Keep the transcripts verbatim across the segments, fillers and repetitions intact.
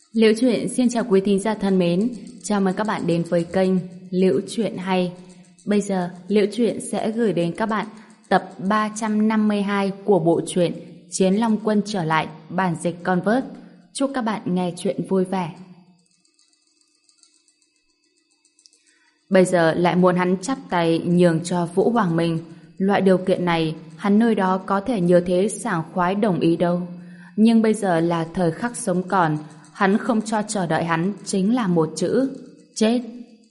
Liễu Chuyện xin chào quý thính giả thân mến, chào mừng các bạn đến với kênh Liễu Chuyện Hay. Bây giờ, Liễu Chuyện sẽ gửi đến các bạn tập ba trăm năm mươi hai của bộ truyện Chiến Long Quân trở lại, bản dịch Convert. Chúc các bạn nghe chuyện vui vẻ. Bây giờ lại muốn hắn chắp tay nhường cho Vũ Hoàng Minh. Loại điều kiện này, hắn nơi đó có thể như thế sảng khoái đồng ý đâu. Nhưng bây giờ là thời khắc sống còn, hắn không cho chờ đợi hắn chính là một chữ: chết.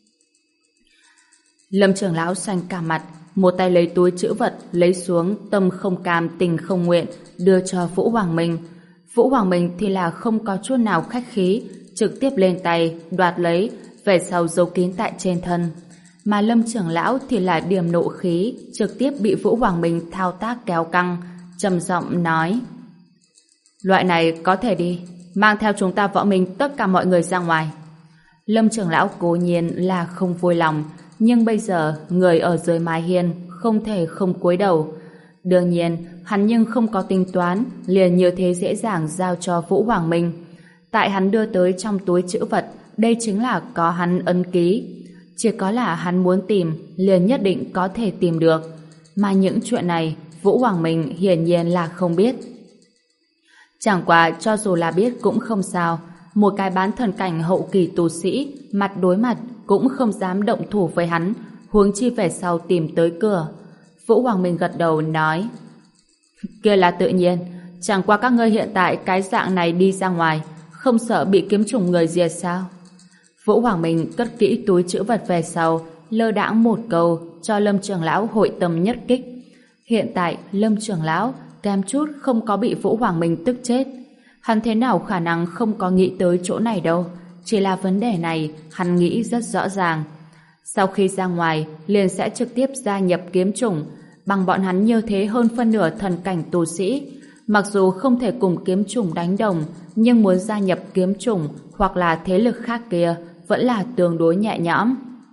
Lâm trưởng lão xanh cả mặt, một tay lấy túi trữ vật lấy xuống, tâm không cam tình không nguyện đưa cho Vũ Hoàng Minh. Vũ Hoàng Minh thì là không có chút nào khách khí, trực tiếp lên tay đoạt lấy, về sau giấu kín tại trên thân. Mà Lâm trưởng lão thì là điểm nộ khí, trực tiếp bị Vũ Hoàng Minh thao tác kéo căng, trầm giọng nói: loại này có thể đi, mang theo chúng ta Võ Minh tất cả mọi người ra ngoài. Lâm trưởng lão cố nhiên là không vui lòng, nhưng bây giờ người ở dưới mái hiên không thể không cúi đầu. Đương nhiên, hắn nhưng không có tính toán liền như thế dễ dàng giao cho Vũ Hoàng Minh. Tại hắn đưa tới trong túi trữ vật, đây chính là có hắn ấn ký. Chỉ có là hắn muốn tìm, liền nhất định có thể tìm được. Mà những chuyện này, Vũ Hoàng Minh hiển nhiên là không biết. Chẳng qua cho dù là biết cũng không sao, một cái bán thần cảnh hậu kỳ tu sĩ mặt đối mặt cũng không dám động thủ với hắn, huống chi về sau tìm tới cửa. Vũ Hoàng Minh gật đầu nói: kia là tự nhiên, chẳng qua các ngươi hiện tại cái dạng này đi ra ngoài, không sợ bị kiếm trùng người diệt sao? Vũ Hoàng Minh cất kỹ túi trữ vật về sau, lơ đãng một câu cho Lâm trưởng lão hội tâm nhất kích. Hiện tại Lâm trưởng lão kém chút không có bị Vũ Hoàng Minh tức chết. Hắn thế nào khả năng không có nghĩ tới chỗ này đâu, chỉ là vấn đề này hắn nghĩ rất rõ ràng. Sau khi ra ngoài liền sẽ trực tiếp gia nhập kiếm chủng, bằng bọn hắn như thế hơn phân nửa thần cảnh tu sĩ, mặc dù không thể cùng kiếm chủng đánh đồng, nhưng muốn gia nhập kiếm chủng hoặc là thế lực khác kia vẫn là tương đối nhẹ nhõm.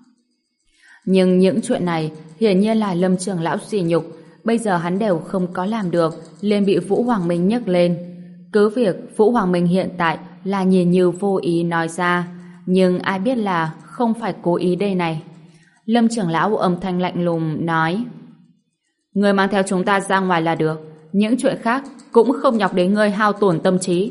Nhưng những chuyện này hiển nhiên là Lâm trưởng lão sỉ nhục, bây giờ hắn đều không có làm được, liền bị Vũ Hoàng Minh nhấc lên. Cứ việc Vũ Hoàng Minh hiện tại là nhìn như vô ý nói ra, nhưng ai biết là không phải cố ý đây này. Lâm trưởng lão âm thanh lạnh lùng nói: người mang theo chúng ta ra ngoài là được, những chuyện khác cũng không nhọc đến ngươi hao tổn tâm trí.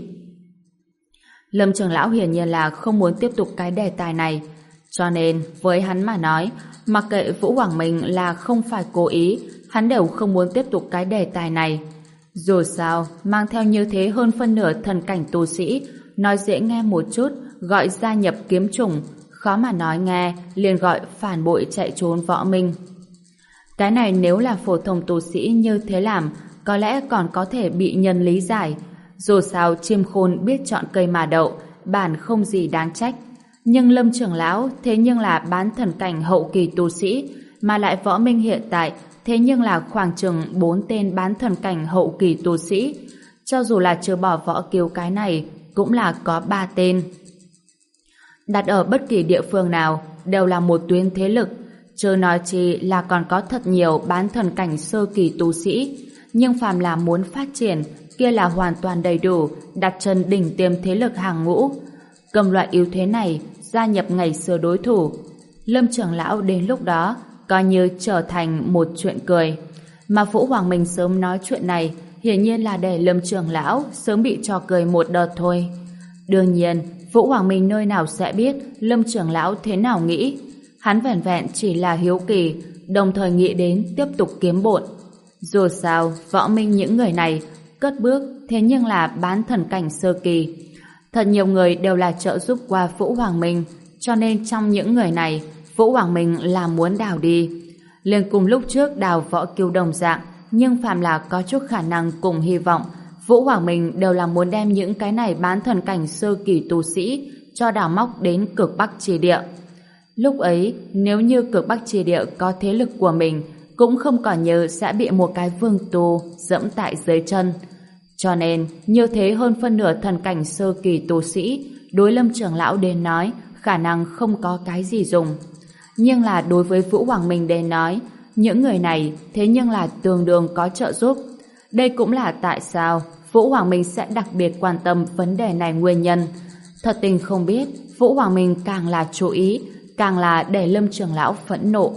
Lâm trưởng lão hiển nhiên là không muốn tiếp tục cái đề tài này, cho nên với hắn mà nói, mặc kệ Vũ Hoàng Minh là không phải cố ý, hắn đều không muốn tiếp tục cái đề tài này. Dù sao, mang theo như thế hơn phân nửa thần cảnh tu sĩ, nói dễ nghe một chút, gọi gia nhập kiếm chủng, khó mà nói nghe, liền gọi phản bội chạy trốn Võ Minh. Cái này nếu là phổ thông tu sĩ như thế làm, có lẽ còn có thể bị nhân lý giải. Dù sao chim khôn biết chọn cây mà đậu, bản không gì đáng trách. Nhưng Lâm trưởng lão thế nhưng là bán thần cảnh hậu kỳ tu sĩ, mà lại Võ Minh hiện tại thế nhưng là khoảng chừng bốn tên bán thần cảnh hậu kỳ tu sĩ. Cho dù là chưa bỏ Võ Kiều cái này, cũng là có ba tên. Đặt ở bất kỳ địa phương nào, đều là một tuyến thế lực. Chưa nói chi là còn có thật nhiều bán thần cảnh sơ kỳ tu sĩ. Nhưng phàm là muốn phát triển, kia là hoàn toàn đầy đủ, đặt chân đỉnh tiêm thế lực hàng ngũ. Cầm loại yếu thế này, gia nhập ngày xưa đối thủ. Lâm trưởng lão đến lúc đó coi như trở thành một chuyện cười. Mà Vũ Hoàng Minh sớm nói chuyện này hiển nhiên là để Lâm trưởng lão sớm bị trò cười một đợt thôi. Đương nhiên, Vũ Hoàng Minh nơi nào sẽ biết Lâm trưởng lão thế nào nghĩ. Hắn vẻn vẹn chỉ là hiếu kỳ, đồng thời nghĩ đến tiếp tục kiếm bộn. Dù sao, Võ Minh những người này cất bước thế nhưng là bán thần cảnh sơ kỳ. Thật nhiều người đều là trợ giúp qua Vũ Hoàng Minh, cho nên trong những người này Vũ Hoàng Minh là muốn đào đi. Liền cùng lúc trước đào Võ Kiều đồng dạng, nhưng phàm là có chút khả năng cùng hy vọng, Vũ Hoàng Minh đều là muốn đem những cái này bán thần cảnh sơ kỳ tu sĩ cho đào móc đến cực Bắc Chi Địa. Lúc ấy, nếu như cực Bắc Chi Địa có thế lực của mình, cũng không còn nhớ sẽ bị một cái vương tu dẫm tại dưới chân. Cho nên, như thế hơn phân nửa thần cảnh sơ kỳ tu sĩ, đối Lâm trưởng lão đến nói, khả năng không có cái gì dùng. Nhưng là đối với Vũ Hoàng Minh đến nói, những người này thế nhưng là tương đương có trợ giúp. Đây cũng là tại sao Vũ Hoàng Minh sẽ đặc biệt quan tâm vấn đề này nguyên nhân. Thật tình không biết, Vũ Hoàng Minh càng là chú ý, càng là để Lâm trưởng lão phẫn nộ.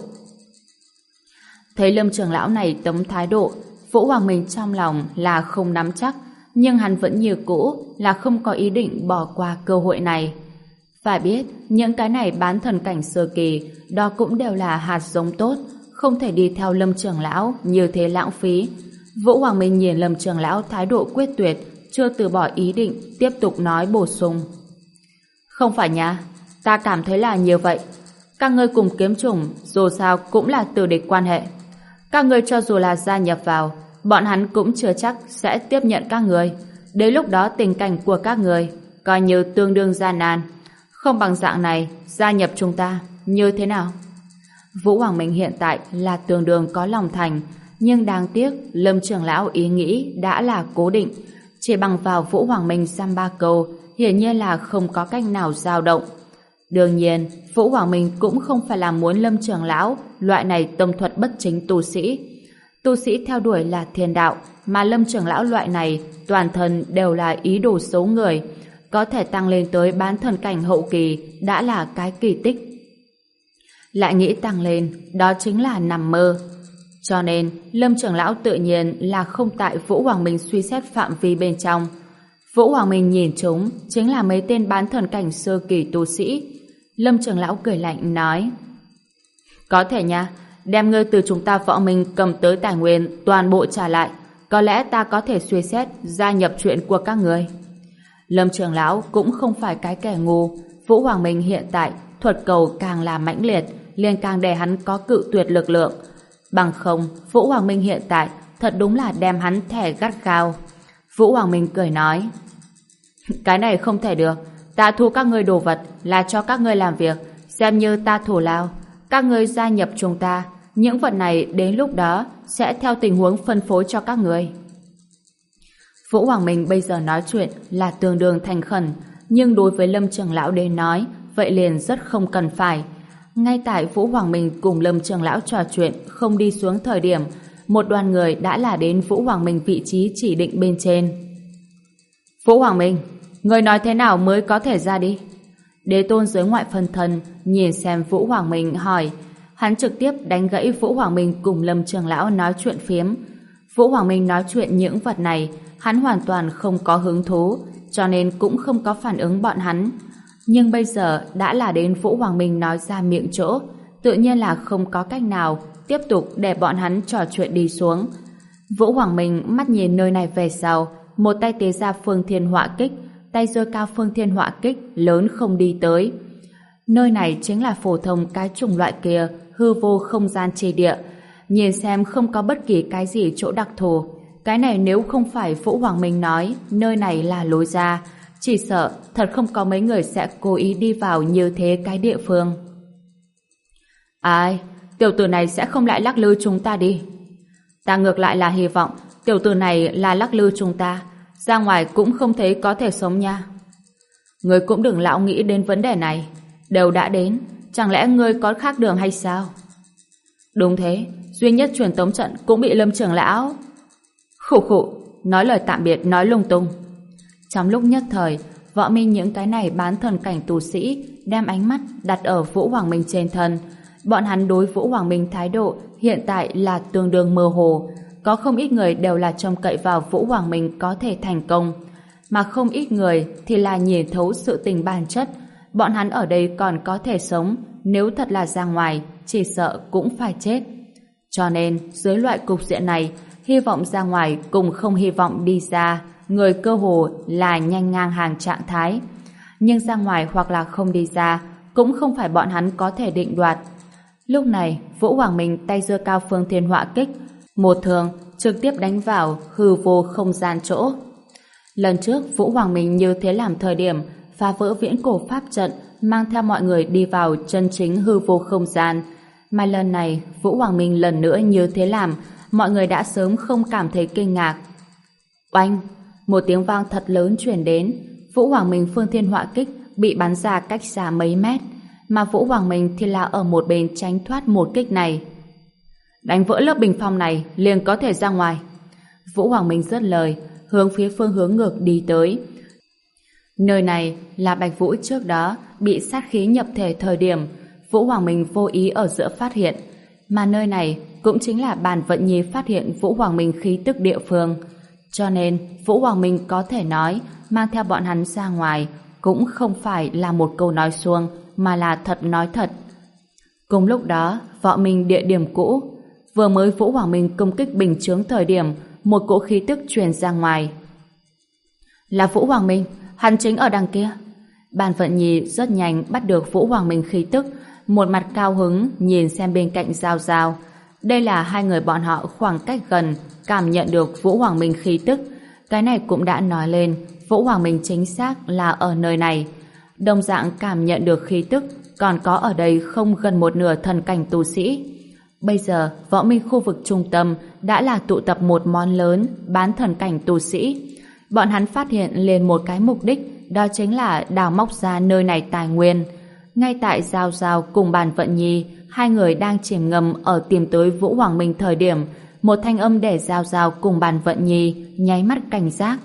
Thấy Lâm trưởng lão này tấm thái độ, Vũ Hoàng Minh trong lòng là không nắm chắc, nhưng hắn vẫn như cũ là không có ý định bỏ qua cơ hội này. Phải biết, những cái này bán thần cảnh sơ kỳ, đó cũng đều là hạt giống tốt, không thể đi theo Lâm trưởng lão như thế lãng phí. Vũ Hoàng Minh nhìn Lâm trưởng lão thái độ quyết tuyệt, chưa từ bỏ ý định, tiếp tục nói bổ sung. Không phải nha, ta cảm thấy là như vậy. Các ngươi cùng kiếm chủng, dù sao cũng là tử địch quan hệ. Các ngươi cho dù là gia nhập vào, bọn hắn cũng chưa chắc sẽ tiếp nhận các ngươi. Đến lúc đó tình cảnh của các ngươi coi như tương đương gian nan. Không bằng dạng này, gia nhập chúng ta, như thế nào? Vũ Hoàng Minh hiện tại là tương đương có lòng thành, nhưng đáng tiếc Lâm trưởng lão ý nghĩ đã là cố định. Chỉ bằng vào Vũ Hoàng Minh dăm ba câu, hiển nhiên là không có cách nào dao động. Đương nhiên, Vũ Hoàng Minh cũng không phải là muốn Lâm trưởng lão loại này tâm thuật bất chính tu sĩ. Tu sĩ theo đuổi là thiên đạo, mà Lâm trưởng lão loại này toàn thân đều là ý đồ xấu người, có thể tăng lên tới bán thần cảnh hậu kỳ đã là cái kỳ tích. Lại nghĩ tăng lên, đó chính là nằm mơ. Cho nên, Lâm trưởng lão tự nhiên là không tại Vũ Hoàng Minh suy xét phạm vi bên trong. Vũ Hoàng Minh nhìn chúng chính là mấy tên bán thần cảnh sơ kỳ tu sĩ. Lâm trưởng lão cười lạnh nói: có thể nha, đem ngươi từ chúng ta Võ Minh cầm tới tài nguyên toàn bộ trả lại, có lẽ ta có thể suy xét gia nhập chuyện của các người. Lâm trưởng lão cũng không phải cái kẻ ngu. Vũ Hoàng Minh hiện tại thuật cầu càng là mãnh liệt, liền càng để hắn có cự tuyệt lực lượng. Bằng không, Vũ Hoàng Minh hiện tại thật đúng là đem hắn thẻ gắt gao. Vũ Hoàng Minh cười nói: cái này không thể được, ta thu các ngươi đồ vật là cho các ngươi làm việc, xem như ta thù lao. Các ngươi gia nhập chúng ta, những vật này đến lúc đó sẽ theo tình huống phân phối cho các ngươi. Vũ Hoàng Minh bây giờ nói chuyện là tương đương thành khẩn, nhưng đối với Lâm trưởng lão đến nói, vậy liền rất không cần phải. Ngay tại Vũ Hoàng Minh cùng Lâm trưởng lão trò chuyện không đi xuống thời điểm, một đoàn người đã là đến Vũ Hoàng Minh vị trí chỉ định bên trên. Vũ Hoàng Minh, người nói thế nào mới có thể ra đi? Đế tôn giới ngoại phân thân nhìn xem Vũ Hoàng Minh hỏi. Hắn trực tiếp đánh gãy Vũ Hoàng Minh cùng Lâm trưởng lão nói chuyện phiếm. Vũ Hoàng Minh nói chuyện những vật này hắn hoàn toàn không có hứng thú, cho nên cũng không có phản ứng bọn hắn. Nhưng bây giờ đã là đến Vũ Hoàng Minh nói ra miệng chỗ, tự nhiên là không có cách nào tiếp tục để bọn hắn trò chuyện đi xuống. Vũ Hoàng Minh mắt nhìn nơi này về sau, một tay tế ra Phương Thiên Họa Kích, tay giơ cao Phương Thiên Họa Kích lớn không đi tới. Nơi này chính là phổ thông cái chủng loại kia, hư vô không gian trì địa. Nhìn xem không có bất kỳ cái gì chỗ đặc thù. Cái này nếu không phải Vũ Hoàng Minh nói nơi này là lối ra, chỉ sợ thật không có mấy người sẽ cố ý đi vào như thế cái địa phương. Ai, tiểu tử này sẽ không lại lắc lư chúng ta đi. Ta ngược lại là hy vọng tiểu tử này là lắc lư chúng ta, ra ngoài cũng không thấy có thể sống nha. Ngươi cũng đừng lão nghĩ đến vấn đề này, đều đã đến, chẳng lẽ ngươi có khác đường hay sao? Đúng thế, duy nhất truyền tống trận cũng bị Lâm trưởng lão. Khụ khụ, nói lời tạm biệt nói lung tung. Trong lúc nhất thời, Võ Minh những cái này bán thần cảnh tu sĩ đem ánh mắt đặt ở Vũ Hoàng Minh trên thân. Bọn hắn đối Vũ Hoàng Minh thái độ hiện tại là tương đương mơ hồ. Có không ít người đều là trông cậy vào Vũ Hoàng Minh có thể thành công, mà không ít người thì là nhìn thấu sự tình bản chất. Bọn hắn ở đây còn có thể sống, nếu thật là ra ngoài chỉ sợ cũng phải chết. Cho nên dưới loại cục diện này, hy vọng ra ngoài cùng không hy vọng đi ra, người cơ hồ là nhanh ngang hàng trạng thái. Nhưng ra ngoài hoặc là không đi ra cũng không phải bọn hắn có thể định đoạt. Lúc này Vũ Hoàng Minh tay giơ cao Phương Thiên Họa Kích, một thường trực tiếp đánh vào hư vô không gian chỗ. Lần trước Vũ Hoàng Minh như thế làm thời điểm phá vỡ viễn cổ pháp trận, mang theo mọi người đi vào chân chính hư vô không gian. Mà lần này Vũ Hoàng Minh lần nữa như thế làm, mọi người đã sớm không cảm thấy kinh ngạc. Oanh! Một tiếng vang thật lớn truyền đến. Vũ Hoàng Minh Phương Thiên Họa Kích bị bắn ra cách xa mấy mét, mà Vũ Hoàng Minh thì là ở một bên tránh thoát một kích này. Đánh vỡ lớp bình phong này liền có thể ra ngoài. Vũ Hoàng Minh dứt lời, hướng phía phương hướng ngược đi tới. Nơi này là Bạch Vũ trước đó bị sát khí nhập thể thời điểm Vũ Hoàng Minh vô ý ở giữa phát hiện, mà nơi này cũng chính là Bàn Vận Nhi phát hiện Vũ Hoàng Minh khí tức địa phương. Cho nên Vũ Hoàng Minh có thể nói mang theo bọn hắn ra ngoài cũng không phải là một câu nói suông, mà là thật nói thật. Cùng lúc đó, Võ Minh địa điểm cũ, vừa mới Vũ Hoàng Minh công kích bình chướng thời điểm, một cỗ khí tức truyền ra ngoài. Là Vũ Hoàng Minh, hắn chính ở đằng kia. Bàn Vận Nhi rất nhanh bắt được Vũ Hoàng Minh khí tức, một mặt cao hứng nhìn xem bên cạnh Giao Giao. Đây là hai người bọn họ khoảng cách gần cảm nhận được Vũ Hoàng Minh khí tức. Cái này cũng đã nói lên Vũ Hoàng Minh chính xác là ở nơi này. Đồng dạng cảm nhận được khí tức còn có ở đây không gần một nửa thần cảnh tu sĩ. Bây giờ Võ Minh khu vực trung tâm đã là tụ tập một món lớn bán thần cảnh tu sĩ. Bọn hắn phát hiện lên một cái mục đích, đó chính là đào móc ra nơi này tài nguyên. Ngay tại Giao Giao cùng Bàn Vận Nhi, hai người đang chìm ngầm ở tìm tới Vũ Hoàng Minh thời điểm, một thanh âm để Giao Giao cùng Bàn Vận Nhi nháy mắt cảnh giác.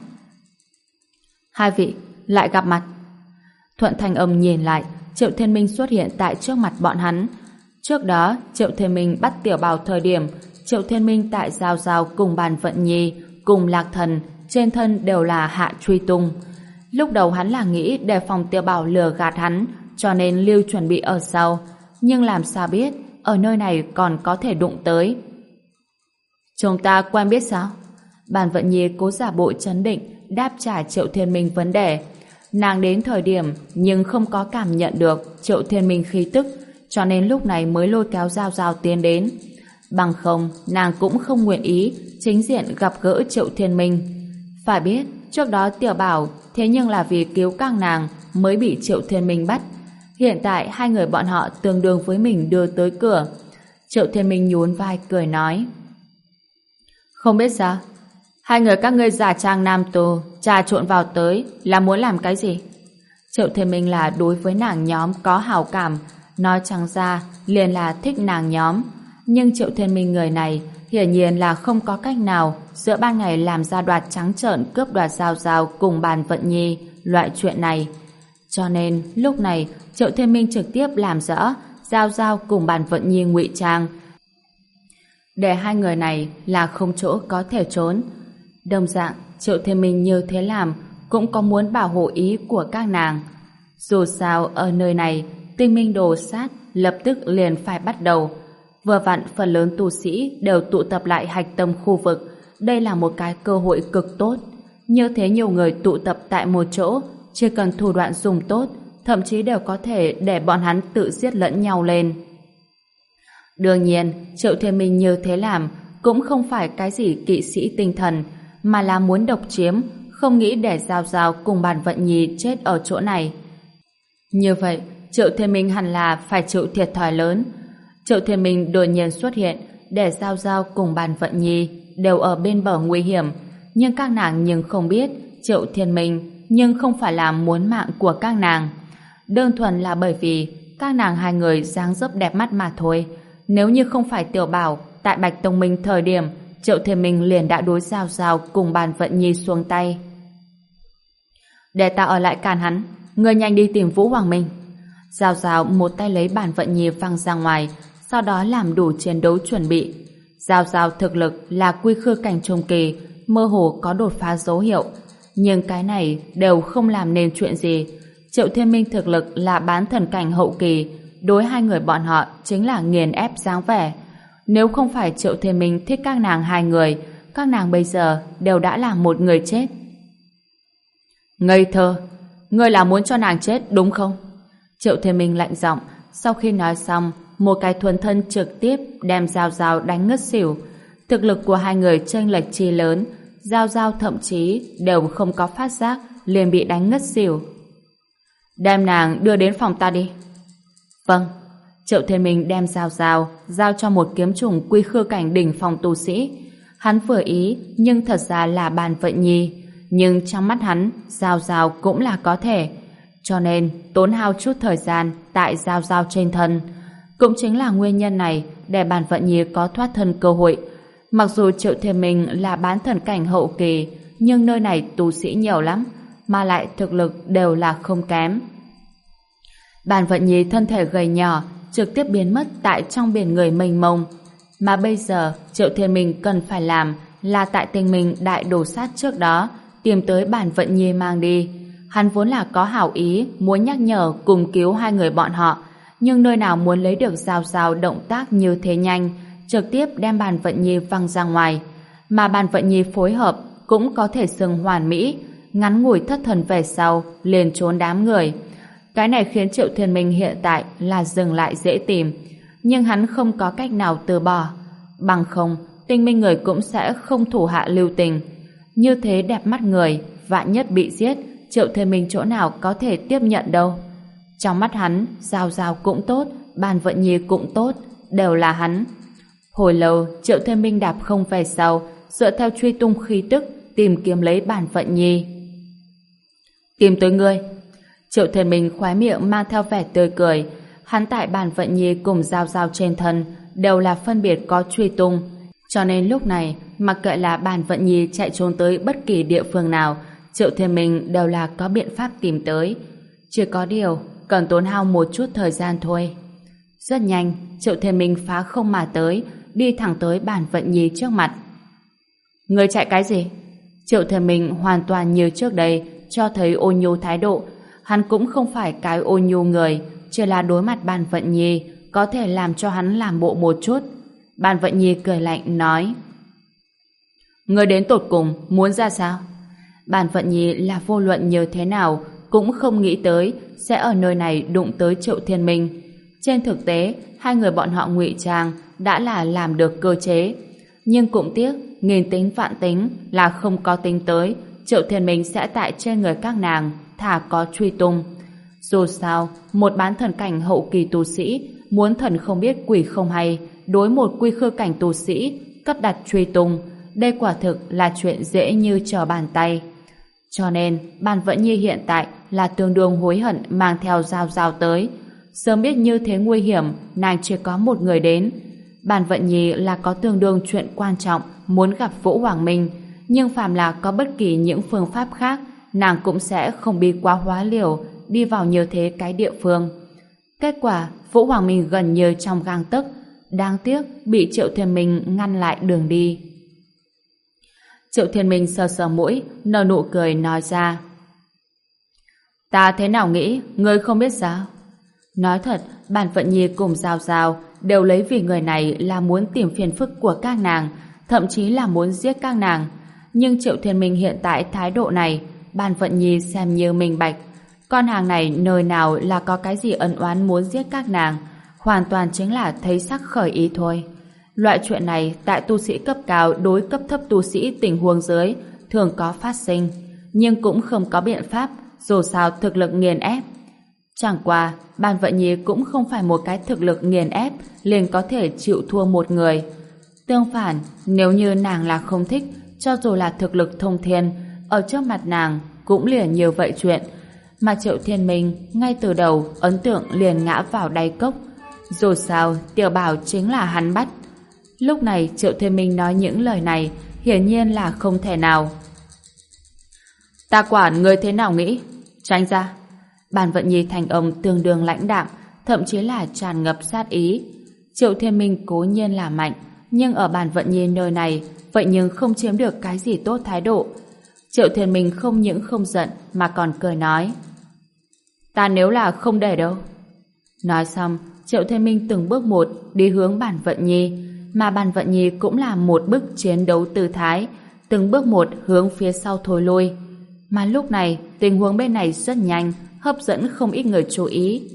Hai vị, lại gặp mặt. Thuận thanh âm nhìn lại, Triệu Thiên Minh xuất hiện tại trước mặt bọn hắn. Trước đó, Triệu Thiên Minh bắt Tiểu Bảo thời điểm, Triệu Thiên Minh tại Giao Giao cùng Bàn Vận Nhi, cùng Lạc Thần, trên thân đều là hạ truy tung. Lúc đầu hắn là nghĩ đề phòng Tiểu Bảo lừa gạt hắn, cho nên lưu chuẩn bị ở sau. Nhưng làm sao biết, ở nơi này còn có thể đụng tới. Chúng ta quen biết sao? Bàn Vận Nhi cố giả bộ trấn định, đáp trả Triệu Thiên Minh vấn đề. Nàng đến thời điểm nhưng không có cảm nhận được Triệu Thiên Minh khí tức, cho nên lúc này mới lôi kéo Giao Giao tiến đến. Bằng không, nàng cũng không nguyện ý chính diện gặp gỡ Triệu Thiên Minh. Phải biết, trước đó Tiểu Bảo thế nhưng là vì cứu các nàng mới bị Triệu Thiên Minh bắt. Hiện tại hai người bọn họ tương đương với mình đưa tới cửa. Triệu Thiên Minh nhún vai cười nói: Không biết sao? Hai người các ngươi giả trang nam tù trà trộn vào tới là muốn làm cái gì? Triệu Thiên Minh là đối với nàng nhóm có hảo cảm, nói chẳng ra liền là thích nàng nhóm. Nhưng Triệu Thiên Minh người này hiển nhiên là không có cách nào giữa ban ngày làm ra đoạt trắng trợn cướp đoạt Giao Giao cùng Bàn Vận Nhi loại chuyện này. Cho nên lúc này Triệu Thiên Minh trực tiếp làm rõ Giao Giao cùng Bàn Vận Nhi ngụy trang, để hai người này là không chỗ có thể trốn. Đồng dạng, Triệu Thiên Minh như thế làm cũng có muốn bảo hộ ý của các nàng. Dù sao ở nơi này, tinh minh đồ sát lập tức liền phải bắt đầu. Vừa vặn phần lớn tu sĩ đều tụ tập lại hạch tâm khu vực. Đây là một cái cơ hội cực tốt. Như thế nhiều người tụ tập tại một chỗ, chỉ cần thủ đoạn dùng tốt, thậm chí đều có thể để bọn hắn tự giết lẫn nhau lên. Đương nhiên, Triệu Thiên Minh như thế làm cũng không phải cái gì kỵ sĩ tinh thần, mà là muốn độc chiếm, không nghĩ để Giao Giao cùng Bàn Vận Nhi chết ở chỗ này. Như vậy, Triệu Thiên Minh hẳn là phải chịu thiệt thòi lớn. Triệu Thiên Minh đột nhiên xuất hiện để Giao Giao cùng Bàn Vận Nhi đều ở bên bờ nguy hiểm, nhưng các nàng nhưng không biết Triệu Thiên Minh nhưng không phải là muốn mạng của các nàng. Đơn thuần là bởi vì các nàng hai người dáng dấp đẹp mắt mà thôi. Nếu như không phải Tiểu Bảo tại Bạch Tông Minh thời điểm, Triệu Thiên Minh liền đã đối Giao Giao cùng Bàn Vận Nhi xuống tay. Để ta ở lại cản hắn, người nhanh đi tìm Vũ Hoàng Minh. Giao Giao một tay lấy Bàn Vận Nhi văng ra ngoài, sau đó làm đủ chiến đấu chuẩn bị. Giao Giao thực lực là quy khư cảnh trung kỳ, mơ hồ có đột phá dấu hiệu, nhưng cái này đều không làm nên chuyện gì. Triệu Thiên Minh thực lực là bán thần cảnh hậu kỳ, đối hai người bọn họ chính là nghiền ép dáng vẻ. Nếu không phải Triệu Thiên Minh thích các nàng hai người, các nàng bây giờ đều đã là một người chết. Ngây thơ, ngươi là muốn cho nàng chết đúng không? Triệu Thiên Minh lạnh giọng, sau khi nói xong, một cái thuần thân trực tiếp đem Giao Giao đánh ngất xỉu. Thực lực của hai người chênh lệch chi lớn, Giao Giao thậm chí đều không có phát giác liền bị đánh ngất xỉu. Đem nàng đưa đến phòng ta đi. Vâng. Triệu Thiên Minh đem Giao Giao giao cho một kiếm trùng quy khư cảnh đỉnh phong tu sĩ. Hắn vừa ý nhưng thật ra là Bàn Vận Nhi, nhưng trong mắt hắn Giao Giao cũng là có thể, cho nên tốn hao chút thời gian tại Giao Giao trên thân. Cũng chính là nguyên nhân này để Bàn Vận Nhi có thoát thân cơ hội. Mặc dù Triệu Thiên Minh là bán thần cảnh hậu kỳ, nhưng nơi này tu sĩ nhiều lắm, mà lại thực lực đều là không kém. Bàn Vận Nhi thân thể gầy nhỏ, trực tiếp biến mất tại trong biển người mênh mông. Mà bây giờ, Triệu Thiên Minh cần phải làm là tại tình mình đại đồ sát trước đó, tìm tới Bàn Vận Nhi mang đi. Hắn vốn là có hảo ý, muốn nhắc nhở cùng cứu hai người bọn họ, nhưng nơi nào muốn lấy được Giao Giao động tác như thế nhanh, trực tiếp đem Bàn Vận Nhi văng ra ngoài. Mà Bàn Vận Nhi phối hợp cũng có thể xưng hoàn mỹ, ngắn ngủi thất thần về sau, liền trốn đám người. Cái này khiến Triệu Thiên Minh hiện tại là dừng lại dễ tìm, nhưng hắn không có cách nào từ bỏ. Bằng không, Tinh Minh người cũng sẽ không thủ hạ lưu tình. Như thế đẹp mắt người, vạn nhất bị giết, Triệu Thiên Minh chỗ nào có thể tiếp nhận đâu. Trong mắt hắn, Giao Giao cũng tốt, Bàn Vận Nhi cũng tốt, đều là hắn. Hồi lâu, Triệu Thiên Minh đạp không về sau, dựa theo truy tung khí tức, tìm kiếm lấy Bàn Vận Nhi. Tìm tới ngươi. Triệu Thiên Minh khóe miệng mang theo vẻ tươi cười. Hắn tại Bàn Vận Nhi cùng Giao Giao trên thân đều là phân biệt có truy tung, cho nên lúc này mặc kệ là Bàn Vận Nhi chạy trốn tới bất kỳ địa phương nào, Triệu Thiên Minh đều là có biện pháp tìm tới. Chỉ có điều cần tốn hao một chút thời gian thôi. Rất nhanh, Triệu Thiên Minh phá không mà tới, đi thẳng tới Bàn Vận Nhi trước mặt. Người chạy cái gì? Triệu Thiên Minh hoàn toàn như trước đây cho thấy ôn nhu thái độ. Hắn cũng không phải cái ôn nhu người, chỉ là đối mặt Bàn Vận Nhi có thể làm cho hắn làm bộ một chút. Bàn Vận Nhi cười lạnh nói: Người đến tột cùng muốn ra sao? Bàn Vận Nhi là vô luận như thế nào cũng không nghĩ tới sẽ ở nơi này đụng tới Triệu Thiên Minh. Trên thực tế, hai người bọn họ ngụy trang đã là làm được cơ chế, nhưng cũng tiếc nghìn tính vạn tính là không có tính tới Triệu Thiên Minh sẽ tại trên người các nàng thả có truy tung. Dù sao, một bán thần cảnh hậu kỳ tu sĩ muốn thần không biết quỷ không hay đối một quy khư cảnh tu sĩ cấp đặt truy tung, đây quả thực là chuyện dễ như trở bàn tay. Cho nên, Bàn Vận Nhi hiện tại là tương đương hối hận mang theo Giao Giao tới. Sớm biết như thế nguy hiểm, nàng chỉ có một người đến. Bàn Vận Nhi là có tương đương chuyện quan trọng muốn gặp Vũ Hoàng Minh, nhưng phàm là có bất kỳ những phương pháp khác, nàng cũng sẽ không bi quá hóa liều đi vào như thế cái địa phương. Kết quả, Vũ Hoàng Minh gần như trong gang tấc, đáng tiếc bị Triệu Thiên Minh ngăn lại đường đi. Triệu Thiên Minh sờ sờ mũi, nở nụ cười nói ra: Ta thế nào nghĩ, ngươi không biết sao? Nói thật, Bàn Vận Nhi cùng Giao Giao đều lấy vì người này là muốn tìm phiền phức của các nàng, thậm chí là muốn giết các nàng. Nhưng Triệu Thiên Minh hiện tại thái độ này, Bàn Vận Nhi xem như minh bạch. Con hàng này nơi nào là có cái gì ân oán muốn giết các nàng, hoàn toàn chính là thấy sắc khởi ý thôi. Loại chuyện này tại tu sĩ cấp cao đối cấp thấp tu sĩ tình huống dưới thường có phát sinh, nhưng cũng không có biện pháp, dù sao thực lực nghiền ép. Chẳng qua, Bàn Vận Nhi cũng không phải một cái thực lực nghiền ép liền có thể chịu thua một người. Tương phản, nếu như nàng là không thích, cho dù là thực lực thông thiên, ở trước mặt nàng cũng liền nhiều vậy chuyện. Mà Triệu Thiên Minh ngay từ đầu ấn tượng liền ngã vào đáy cốc. Dù sao, Tiểu Bảo chính là hắn bắt. Lúc này Triệu Thiên Minh nói những lời này hiển nhiên là không thể nào. Ta quản người thế nào nghĩ? Tránh ra. Bàn Vận Nhi thành ông tương đương lãnh đạm, thậm chí là tràn ngập sát ý. Triệu Thiên Minh cố nhiên là mạnh, nhưng ở Bàn Vận Nhi nơi này vậy nhưng không chiếm được cái gì tốt thái độ. Triệu Thiên Minh không những không giận mà còn cười nói: Ta nếu là không để đâu. Nói xong, Triệu Thiên Minh từng bước một đi hướng Bàn Vận Nhi, mà Bàn Vận Nhi cũng là một bước chiến đấu tư thái, từng bước một hướng phía sau thối lui. Mà lúc này, tình huống bên này rất nhanh, hấp dẫn không ít người chú ý.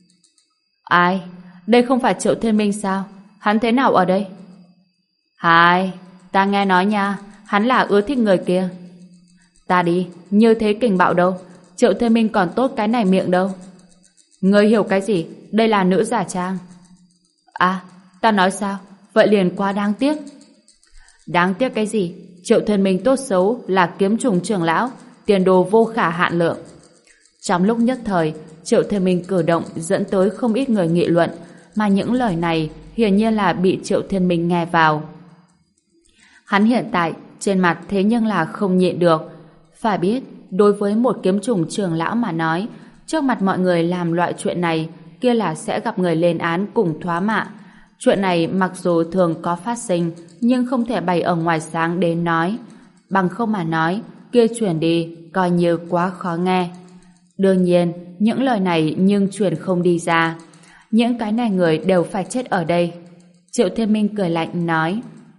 Ai? Đây không phải Triệu Thiên Minh sao? Hắn thế nào ở đây? Hai, ta nghe nói nha, hắn là ưa thích người kia. Ta đi, như thế kình bạo đâu, Triệu Thiên Minh còn tốt cái này miệng đâu. Ngươi hiểu cái gì? Đây là nữ giả trang. À, ta nói sao? Vậy liền quá đáng tiếc. Đáng tiếc cái gì? Triệu Thiên Minh tốt xấu là kiếm trùng trưởng lão, tiền đồ vô khả hạn lượng. Trong lúc nhất thời, Triệu Thiên Minh cử động dẫn tới không ít người nghị luận, mà những lời này hiển nhiên là bị Triệu Thiên Minh nghe vào. Hắn hiện tại trên mặt thế nhưng là không nhịn được. Phải biết, đối với một kiếm trùng trưởng lão mà nói, trước mặt mọi người làm loại chuyện này, kia là sẽ gặp người lên án cùng thoá mạ. Chuyện này mặc dù thường có phát sinh, nhưng không thể bày ở ngoài sáng đến nói. Bằng không mà nói, kia truyền đi, coi như quá khó nghe. Đương nhiên, những lời này nhưng truyền không đi ra. Những cái này người đều phải chết ở đây. Triệu Thiên Minh cười lạnh nói: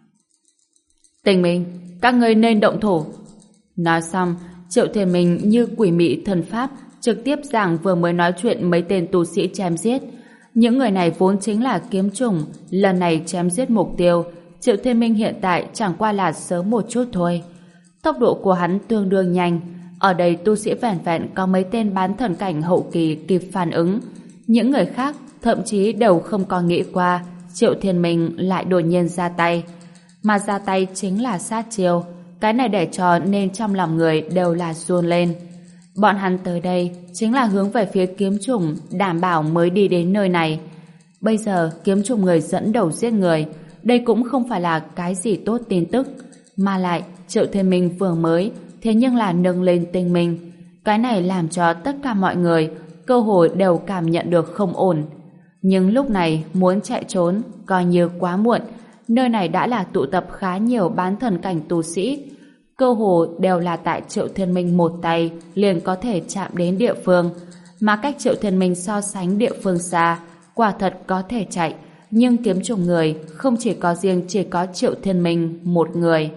Tình Minh, các ngươi nên động thủ. Nói xong, Triệu Thiên Minh như quỷ mị thần pháp trực tiếp giảng vừa mới nói chuyện mấy tên tu sĩ chém giết. Những người này vốn chính là kiếm trùng, lần này chém giết mục tiêu, Triệu Thiên Minh hiện tại chẳng qua là sớm một chút thôi. Tốc độ của hắn tương đương nhanh, ở đây tu sĩ vẻn vẹn có mấy tên bán thần cảnh hậu kỳ kịp phản ứng. Những người khác thậm chí đều không có nghĩ qua Triệu Thiên Minh lại đột nhiên ra tay. Mà ra tay chính là sát chiêu, cái này để cho nên trong lòng người đều là run lên. Bọn hắn tới đây chính là hướng về phía kiếm trùng đảm bảo mới đi đến nơi này. Bây giờ kiếm trùng người dẫn đầu giết người, đây cũng không phải là cái gì tốt tin tức. Mà lại Triệu Thiên Minh vừa mới thế nhưng là nâng lên tinh minh. Cái này làm cho tất cả mọi người cơ hội đều cảm nhận được không ổn. Nhưng lúc này muốn chạy trốn coi như quá muộn. Nơi này đã là tụ tập khá nhiều bán thần cảnh tu sĩ, cơ hồ đều là tại Triệu Thiên Minh một tay liền có thể chạm đến địa phương, mà cách Triệu Thiên Minh so sánh địa phương xa, quả thật có thể chạy, nhưng kiếm trùng người không chỉ có riêng chỉ có Triệu Thiên Minh một người.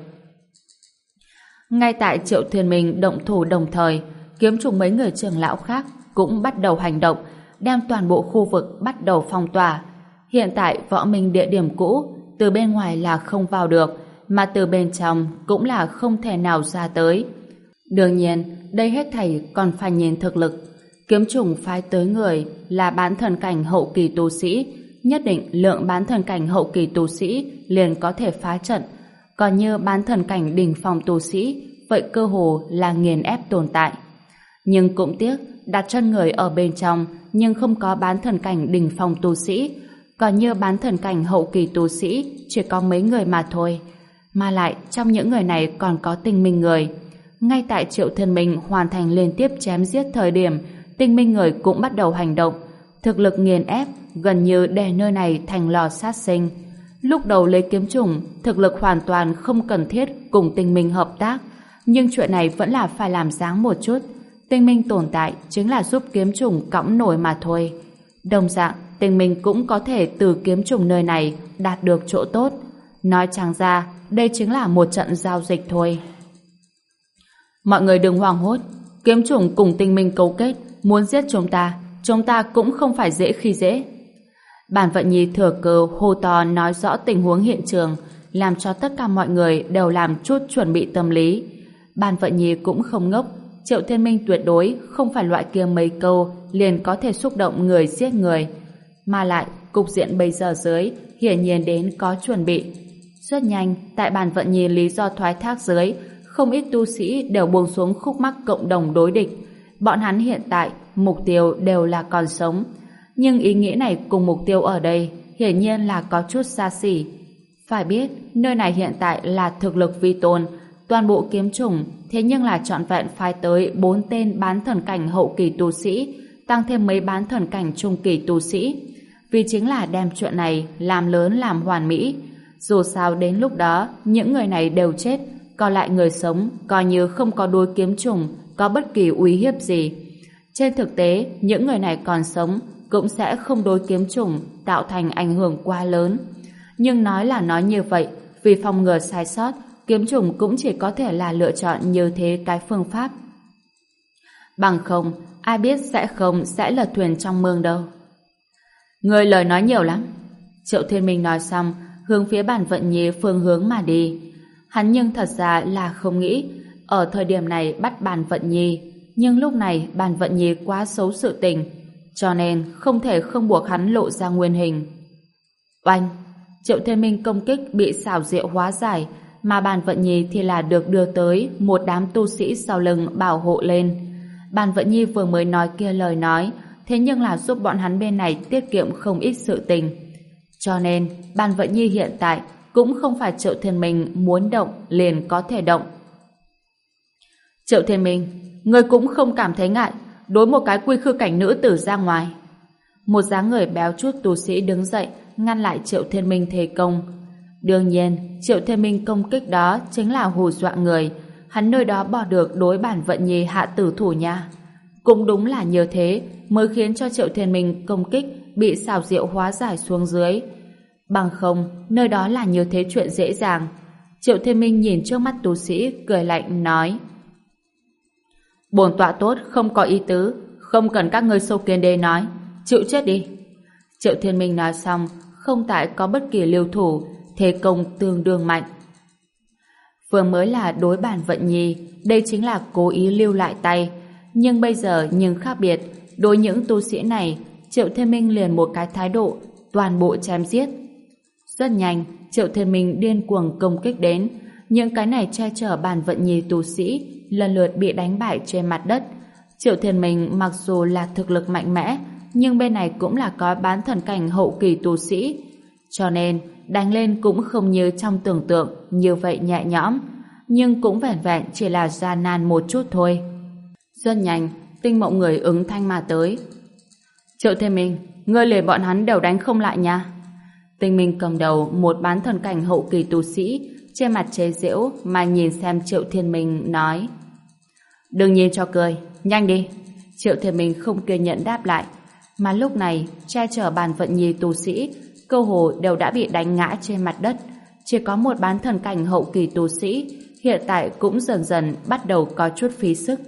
Ngay tại Triệu Thiên Minh động thủ đồng thời, kiếm trùng mấy người trưởng lão khác cũng bắt đầu hành động, đem toàn bộ khu vực bắt đầu phong tỏa. Hiện tại võ minh địa điểm cũ, từ bên ngoài là không vào được, mà từ bên trong cũng là không thể nào ra tới. Đương nhiên, đây hết thảy còn phải nhìn thực lực. Kiếm trùng phái tới người là bán thần cảnh hậu kỳ tu sĩ, nhất định lượng bán thần cảnh hậu kỳ tu sĩ liền có thể phá trận. Còn như bán thần cảnh đỉnh phong tu sĩ, vậy cơ hồ là nghiền ép tồn tại. Nhưng cũng tiếc, đặt chân người ở bên trong, nhưng không có bán thần cảnh đỉnh phong tu sĩ. Còn như bán thần cảnh hậu kỳ tu sĩ, chỉ có mấy người mà thôi. Mà lại, trong những người này còn có tinh minh người. Ngay tại Triệu Thiên Minh hoàn thành liên tiếp chém giết thời điểm, tinh minh người cũng bắt đầu hành động. Thực lực nghiền ép, gần như đè nơi này thành lò sát sinh. Lúc đầu lấy kiếm trùng, thực lực hoàn toàn không cần thiết cùng tinh minh hợp tác. Nhưng chuyện này vẫn là phải làm dáng một chút. Tinh minh tồn tại chính là giúp kiếm trùng cõng nổi mà thôi. Đồng dạng, tinh minh cũng có thể từ kiếm trùng nơi này đạt được chỗ tốt. Nói chẳng ra, đây chính là một trận giao dịch thôi. Mọi người đừng hoảng hốt, kiếm trùng cùng tinh minh cấu kết, muốn giết chúng ta, chúng ta cũng không phải dễ khi dễ. Bàn Vận Nhi thừa cơ hô to nói rõ tình huống hiện trường, làm cho tất cả mọi người đều làm chút chuẩn bị tâm lý. Bàn Vận Nhi cũng không ngốc, Triệu Thiên Minh tuyệt đối không phải loại kia mấy câu liền có thể xúc động người giết người. Mà lại, cục diện bây giờ dưới hiển nhiên đến có chuẩn bị. Rất nhanh, tại Bàn Vận Nhi lý do thoái thác dưới, không ít tu sĩ đều buông xuống khúc mắc cộng đồng đối địch. Bọn hắn hiện tại, mục tiêu đều là còn sống. Nhưng ý nghĩa này cùng mục tiêu ở đây hiển nhiên là có chút xa xỉ. Phải biết, nơi này hiện tại là thực lực vi tôn, toàn bộ kiếm trùng, thế nhưng là trọn vẹn phái tới bốn tên bán thần cảnh hậu kỳ tu sĩ, tăng thêm mấy bán thần cảnh trung kỳ tu sĩ. Vì chính là đem chuyện này làm lớn làm hoàn mỹ. Dù sao đến lúc đó, những người này đều chết, còn lại người sống coi như không có đuôi kiếm trùng, có bất kỳ uy hiếp gì. Trên thực tế, những người này còn sống cũng sẽ không đối kiếm trùng tạo thành ảnh hưởng quá lớn. Nhưng nói là nói như vậy, vì phòng ngừa sai sót, kiếm trùng cũng chỉ có thể là lựa chọn như thế cái phương pháp. Bằng không, ai biết sẽ không sẽ lật thuyền trong mương đâu. Người lời nói nhiều lắm. Triệu Thiên Minh nói xong, hướng phía Bàn Vận Nhi phương hướng mà đi. Hắn nhưng thật ra là không nghĩ ở thời điểm này bắt Bàn Vận Nhi, nhưng lúc này Bàn Vận Nhi quá xấu sự tình, cho nên không thể không buộc hắn lộ ra nguyên hình. Oanh! Triệu Thiên Minh công kích bị xảo diệu hóa giải, mà Bàn Vận Nhi thì là được đưa tới một đám tu sĩ sau lưng bảo hộ lên. Bàn Vận Nhi vừa mới nói kia lời nói, thế nhưng là giúp bọn hắn bên này tiết kiệm không ít sự tình. Cho nên, Bàn Vận Nhi hiện tại cũng không phải Triệu Thiên Minh muốn động liền có thể động. Triệu Thiên Minh, ngươi cũng không cảm thấy ngại đối một cái quy khư cảnh nữ tử ra ngoài. Một dáng người béo chút tu sĩ đứng dậy ngăn lại Triệu Thiên Minh thế công. Đương nhiên, Triệu Thiên Minh công kích đó chính là hù dọa người. Hắn nơi đó bỏ được đối bản Vận Nhi hạ tử thủ nha. Cũng đúng là như thế mới khiến cho Triệu Thiên Minh công kích bị xảo diệu hóa giải xuống dưới. Bằng không, nơi đó là như thế chuyện dễ dàng. Triệu Thiên Minh nhìn trước mắt tu sĩ, cười lạnh nói: bổn tọa tốt không có ý tứ, không cần các ngươi sâu kiến đê nói, chịu chết đi. Triệu Thiên Minh nói xong, không tại có bất kỳ lưu thủ, thế công tương đương mạnh. Vừa mới là đối bản Vận Nhi, đây chính là cố ý lưu lại tay. Nhưng bây giờ nhưng khác biệt, đối những tu sĩ này, Triệu Thiên Minh liền một cái thái độ, toàn bộ chém giết. Rất nhanh, Triệu Thiên Minh điên cuồng công kích đến, những cái này che chở bản Vận Nhi tu sĩ lần lượt bị đánh bại trên mặt đất. Triệu Thiên Minh mặc dù là thực lực mạnh mẽ, nhưng bên này cũng là có bán thần cảnh hậu kỳ tu sĩ, cho nên đánh lên cũng không như trong tưởng tượng như vậy nhẹ nhõm, nhưng cũng vẻn vẹn chỉ là gian nan một chút thôi. Rất nhanh, Tinh Mộng Người ứng thanh mà tới. Triệu Thiên Minh, ngươi lề bọn hắn đều đánh không lại nha. Tinh Minh cầm đầu một bán thần cảnh hậu kỳ tu sĩ, trên mặt chế giễu mà nhìn xem Triệu Thiên Minh nói: đừng nhìn cho cười, nhanh đi. Triệu Thiên Minh không kiên nhẫn đáp lại, mà lúc này che chở bàn Vận Nhi tu sĩ cơ hồ đều đã bị đánh ngã trên mặt đất. Chỉ có một bán thần cảnh hậu kỳ tu sĩ hiện tại cũng dần dần bắt đầu có chút phí sức.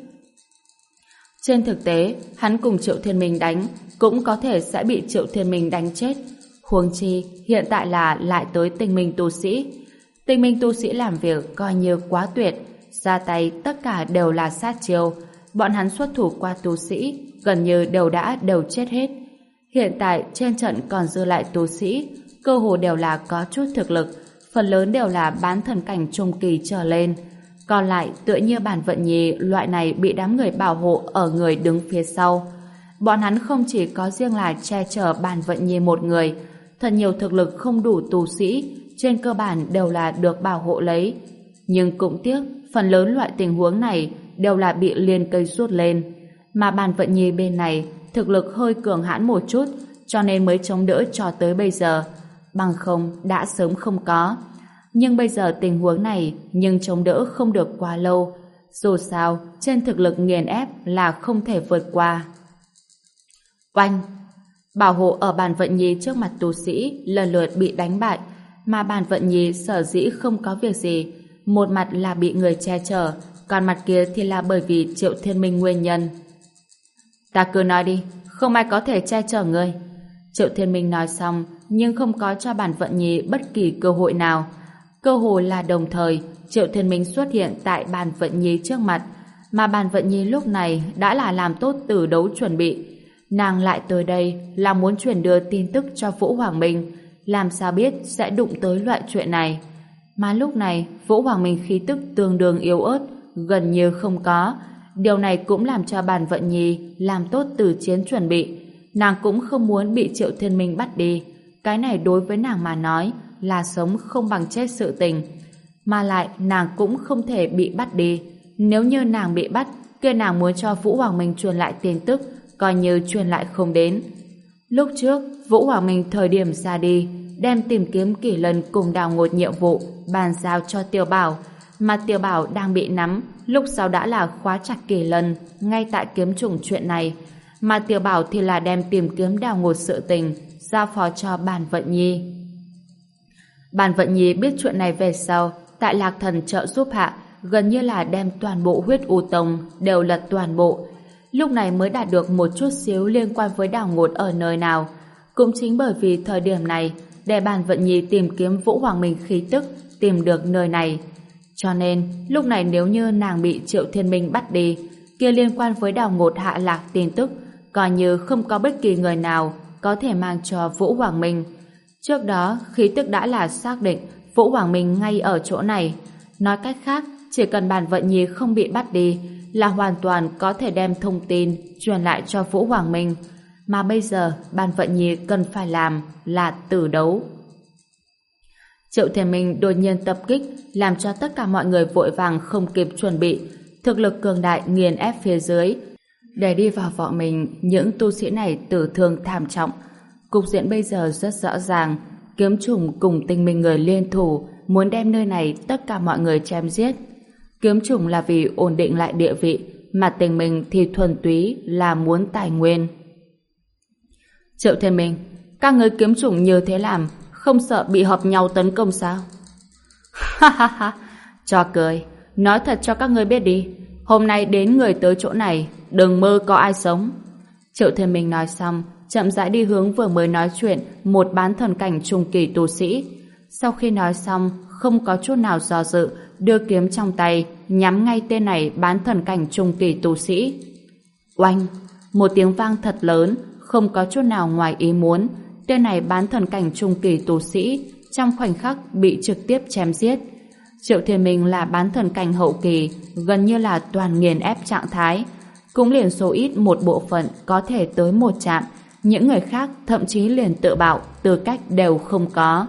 Trên thực tế, hắn cùng Triệu Thiên Minh đánh cũng có thể sẽ bị Triệu Thiên Minh đánh chết. Huống chi hiện tại là lại tới Tinh Minh tu sĩ. Tinh Minh tu sĩ làm việc coi như quá tuyệt, ra tay tất cả đều là sát chiêu. Bọn hắn xuất thủ qua tu sĩ gần như đều đã đều chết hết. Hiện tại trên trận còn dư lại tu sĩ, cơ hồ đều là có chút thực lực, phần lớn đều là bán thần cảnh trung kỳ trở lên. Còn lại tựa như bản Vận Nhi loại này bị đám người bảo hộ ở người đứng phía sau. Bọn hắn không chỉ có riêng là che chở bản Vận Nhi một người, thật nhiều thực lực không đủ tu sĩ trên cơ bản đều là được bảo hộ lấy. Nhưng cũng tiếc, phần lớn loại tình huống này đều là bị liên cây rút lên. Mà bản Vận Nhi bên này thực lực hơi cường hãn một chút, cho nên mới chống đỡ cho tới bây giờ. Bằng không đã sớm không có. Nhưng bây giờ tình huống này nhưng chống đỡ không được quá lâu. Dù sao, trên thực lực nghiền ép là không thể vượt qua. Oanh! Bảo hộ ở bản Vận Nhi trước mặt tu sĩ lần lượt bị đánh bại, mà bản Vận Nhi sở dĩ không có việc gì. Một mặt là bị người che chở, còn mặt kia thì là bởi vì Triệu Thiên Minh nguyên nhân. Ta cứ nói đi, không ai có thể che chở ngươi. Triệu Thiên Minh nói xong, nhưng không có cho bản Vận Nhi bất kỳ cơ hội nào. Cơ hội là đồng thời, Triệu Thiên Minh xuất hiện tại bản Vận Nhi trước mặt, mà bản Vận Nhi lúc này đã là làm tốt từ đấu chuẩn bị. Nàng lại tới đây là muốn truyền đưa tin tức cho Vũ Hoàng Minh, làm sao biết sẽ đụng tới loại chuyện này. Mà lúc này, Vũ Hoàng Minh khí tức tương đương yếu ớt, gần như không có. Điều này cũng làm cho bản Vận Nhi làm tốt từ chiến chuẩn bị. Nàng cũng không muốn bị Triệu Thiên Minh bắt đi. Cái này đối với nàng mà nói là sống không bằng chết sự tình. Mà lại nàng cũng không thể bị bắt đi. Nếu như nàng bị bắt, kia nàng muốn cho Vũ Hoàng Minh truyền lại tin tức, coi như truyền lại không đến. Lúc trước, Vũ Hoàng Minh thời điểm ra đi, đem tìm kiếm Kỷ Lân cùng Đào Ngột nhiệm vụ bàn giao cho Tiểu Bảo, mà Tiểu Bảo đang bị nắm, lúc sau đã là khóa chặt Kỷ Lân ngay tại kiếm trùng chuyện này, mà Tiểu Bảo thì là đem tìm kiếm Đào Ngột sự tình giao phó cho bản Vận Nhi. Bản Vận Nhi biết chuyện này về sau, tại Lạc Thần trợ giúp hạ, gần như là đem toàn bộ huyết u tông đều lật toàn bộ. Lúc này mới đạt được một chút xíu liên quan với Đào Ngột ở nơi nào. Cũng chính bởi vì thời điểm này, để bản Vận Nhi tìm kiếm Vũ Hoàng Minh khí tức, tìm được nơi này. Cho nên, lúc này nếu như nàng bị Triệu Thiên Minh bắt đi, kia liên quan với Đào Ngột hạ lạc tin tức, coi như không có bất kỳ người nào có thể mang cho Vũ Hoàng Minh. Trước đó, khí tức đã là xác định Vũ Hoàng Minh ngay ở chỗ này. Nói cách khác, chỉ cần bản Vận Nhi không bị bắt đi, là hoàn toàn có thể đem thông tin truyền lại cho Vũ Hoàng Minh. Mà bây giờ, bản Vận Nhi cần phải làm là tử đấu. Triệu Thiên Minh đột nhiên tập kích, làm cho tất cả mọi người vội vàng không kịp chuẩn bị. thực lực cường đại nghiền ép phía dưới. Để đi vào vỏ mình, những tu sĩ này tử thương thảm trọng. Cục diện bây giờ rất rõ ràng, kiếm trùng cùng tinh minh người liên thủ, muốn đem nơi này tất cả mọi người chém giết. Kiếm trùng là vì ổn định lại địa vị, mà tình mình thì thuần túy là muốn tài nguyên. Triệu Thiên Minh, các người kiếm trùng như thế làm, không sợ bị hợp nhau tấn công sao? Ha ha ha, cho cười. Nói thật cho các ngươi biết đi, hôm nay đến người tới chỗ này, đừng mơ có ai sống. Triệu Thiên Minh nói xong, chậm rãi đi hướng vừa mới nói chuyện một bán thần cảnh trung kỳ tu sĩ. Sau khi nói xong, không có chút nào do dự, đưa kiếm trong tay, nhắm ngay tên này bán thần cảnh trung kỳ tu sĩ. Oanh! Một tiếng vang thật lớn, không có chút nào ngoài ý muốn, tên này bán thần cảnh trung kỳ tu sĩ trong khoảnh khắc bị trực tiếp chém giết. Triệu Thiên Minh là bán thần cảnh hậu kỳ, gần như là toàn nghiền ép trạng thái, cũng liền số ít một bộ phận có thể tới một chạm, những người khác thậm chí liền tự bạo, tư cách đều không có.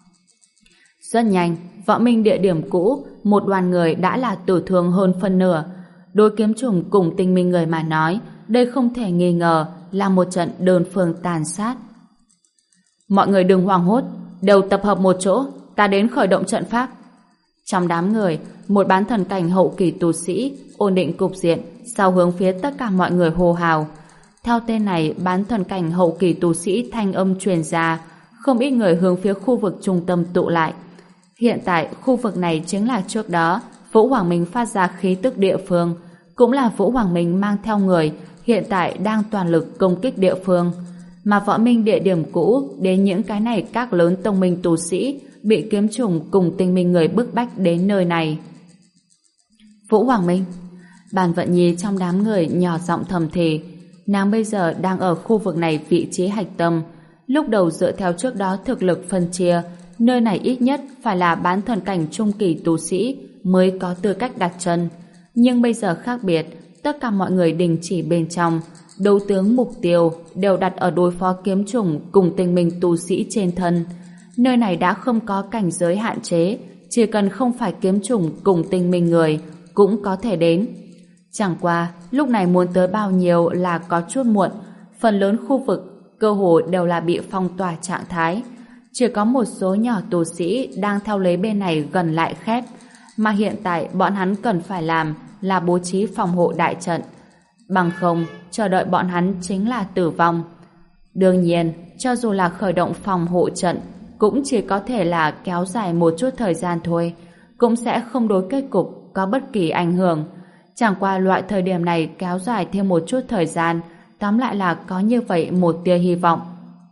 Rất nhanh, võ minh địa điểm cũ, một đoàn người đã là tử thương hơn phân nửa. Đối kiếm trùng cùng tinh minh người mà nói, đây không thể nghi ngờ là một trận đơn phương tàn sát. Mọi người đừng hoảng hốt, đều tập hợp một chỗ, ta đến khởi động trận pháp. Trong đám người, một bán thần cảnh hậu kỳ tu sĩ ổn định cục diện, sau hướng phía tất cả mọi người hô hào. Theo tên này, bán thần cảnh hậu kỳ tu sĩ thanh âm truyền ra, không ít người hướng phía khu vực trung tâm tụ lại. Hiện tại, khu vực này chính là trước đó Vũ Hoàng Minh phát ra khí tức địa phương, cũng là Vũ Hoàng Minh mang theo người, hiện tại đang toàn lực công kích địa phương. Mà võ minh địa điểm cũ, đến những cái này các lớn tông minh tu sĩ bị kiếm trùng cùng tinh minh người bức bách đến nơi này. Vũ Hoàng Minh, Bàn Vận Nhi trong đám người nhỏ giọng thầm thì, nàng bây giờ đang ở khu vực này vị trí hạch tâm. Lúc đầu dựa theo trước đó thực lực phân chia, nơi này ít nhất phải là bán thần cảnh trung kỳ tu sĩ mới có tư cách đặt chân. Nhưng bây giờ khác biệt, tất cả mọi người đình chỉ bên trong, đấu tướng mục tiêu đều đặt ở đối phó kiếm trùng cùng tinh minh tu sĩ trên thân. Nơi này đã không có cảnh giới hạn chế, chỉ cần không phải kiếm trùng cùng tinh minh người cũng có thể đến. Chẳng qua, lúc này muốn tới bao nhiêu là có chút muộn, phần lớn khu vực cơ hồ đều là bị phong tỏa trạng thái. Chỉ có một số nhỏ tu sĩ đang theo lấy bên này gần lại khép, mà hiện tại bọn hắn cần phải làm là bố trí phòng hộ đại trận. Bằng không, chờ đợi bọn hắn chính là tử vong. Đương nhiên, cho dù là khởi động phòng hộ trận, cũng chỉ có thể là kéo dài một chút thời gian thôi, cũng sẽ không đối kết cục có bất kỳ ảnh hưởng. Chẳng qua loại thời điểm này kéo dài thêm một chút thời gian, tóm lại là có như vậy một tia hy vọng.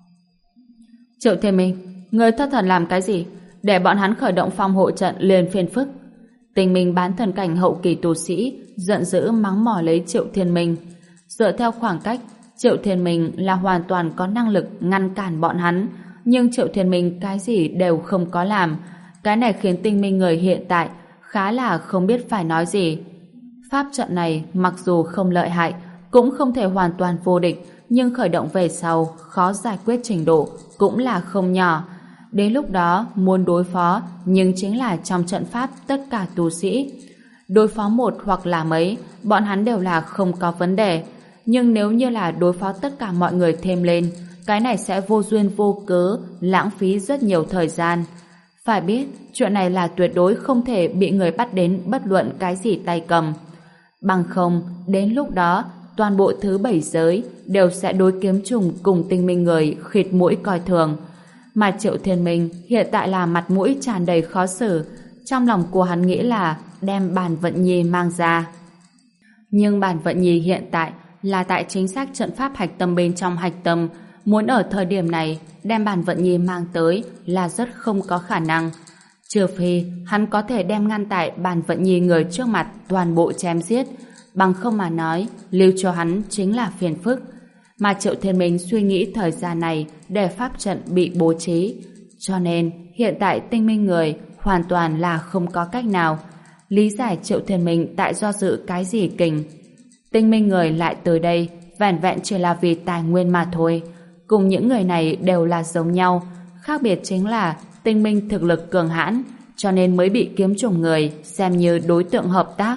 Triệu Thiên Minh, người thất thần làm cái gì? Để bọn hắn khởi động phòng hộ trận liền phiền phức. Tình Minh bán thần cảnh hậu kỳ tu sĩ giận dữ mắng mỏ lấy Triệu Thiên Minh. Dựa theo khoảng cách, Triệu Thiên Minh là hoàn toàn có năng lực ngăn cản bọn hắn, nhưng Triệu Thiên Minh cái gì đều không có làm. Cái này khiến Tinh Minh người hiện tại khá là không biết phải nói gì. Pháp trận này mặc dù không lợi hại, cũng không thể hoàn toàn vô địch, nhưng khởi động về sau khó giải quyết trình độ cũng là không nhỏ. Đến lúc đó muốn đối phó, nhưng chính là trong trận pháp tất cả tu sĩ. Đối phó một hoặc là mấy, bọn hắn đều là không có vấn đề. Nhưng nếu như là đối phó tất cả mọi người thêm lên, cái này sẽ vô duyên vô cớ, lãng phí rất nhiều thời gian. Phải biết, chuyện này là tuyệt đối không thể bị người bắt đến bất luận cái gì tay cầm. Bằng không, đến lúc đó, toàn bộ thứ bảy giới đều sẽ đối kiếm trùng cùng tinh minh người khịt mũi coi thường. Mà Triệu Thiên Minh hiện tại là mặt mũi tràn đầy khó xử, trong lòng của hắn nghĩ là đem Bàn Vận Nhi mang ra. Nhưng Bàn Vận Nhi hiện tại là tại chính xác trận pháp hạch tâm bên trong hạch tâm, muốn ở thời điểm này đem Bàn Vận Nhi mang tới là rất không có khả năng. Trừ phi hắn có thể đem ngăn tại Bàn Vận Nhi người trước mặt toàn bộ chém giết, bằng không mà nói lưu cho hắn chính là phiền phức. Mà Triệu Thiên Minh suy nghĩ thời gian này để pháp trận bị bố trí, cho nên hiện tại Tinh Minh người hoàn toàn là không có cách nào. Lý giải Triệu Thiên Minh tại do dự cái gì kình. Tinh Minh người lại tới đây vẻn vẹn chỉ là vì tài nguyên mà thôi. Cùng những người này đều là giống nhau, khác biệt chính là Tinh Minh thực lực cường hãn, cho nên mới bị kiếm trùng người xem như đối tượng hợp tác.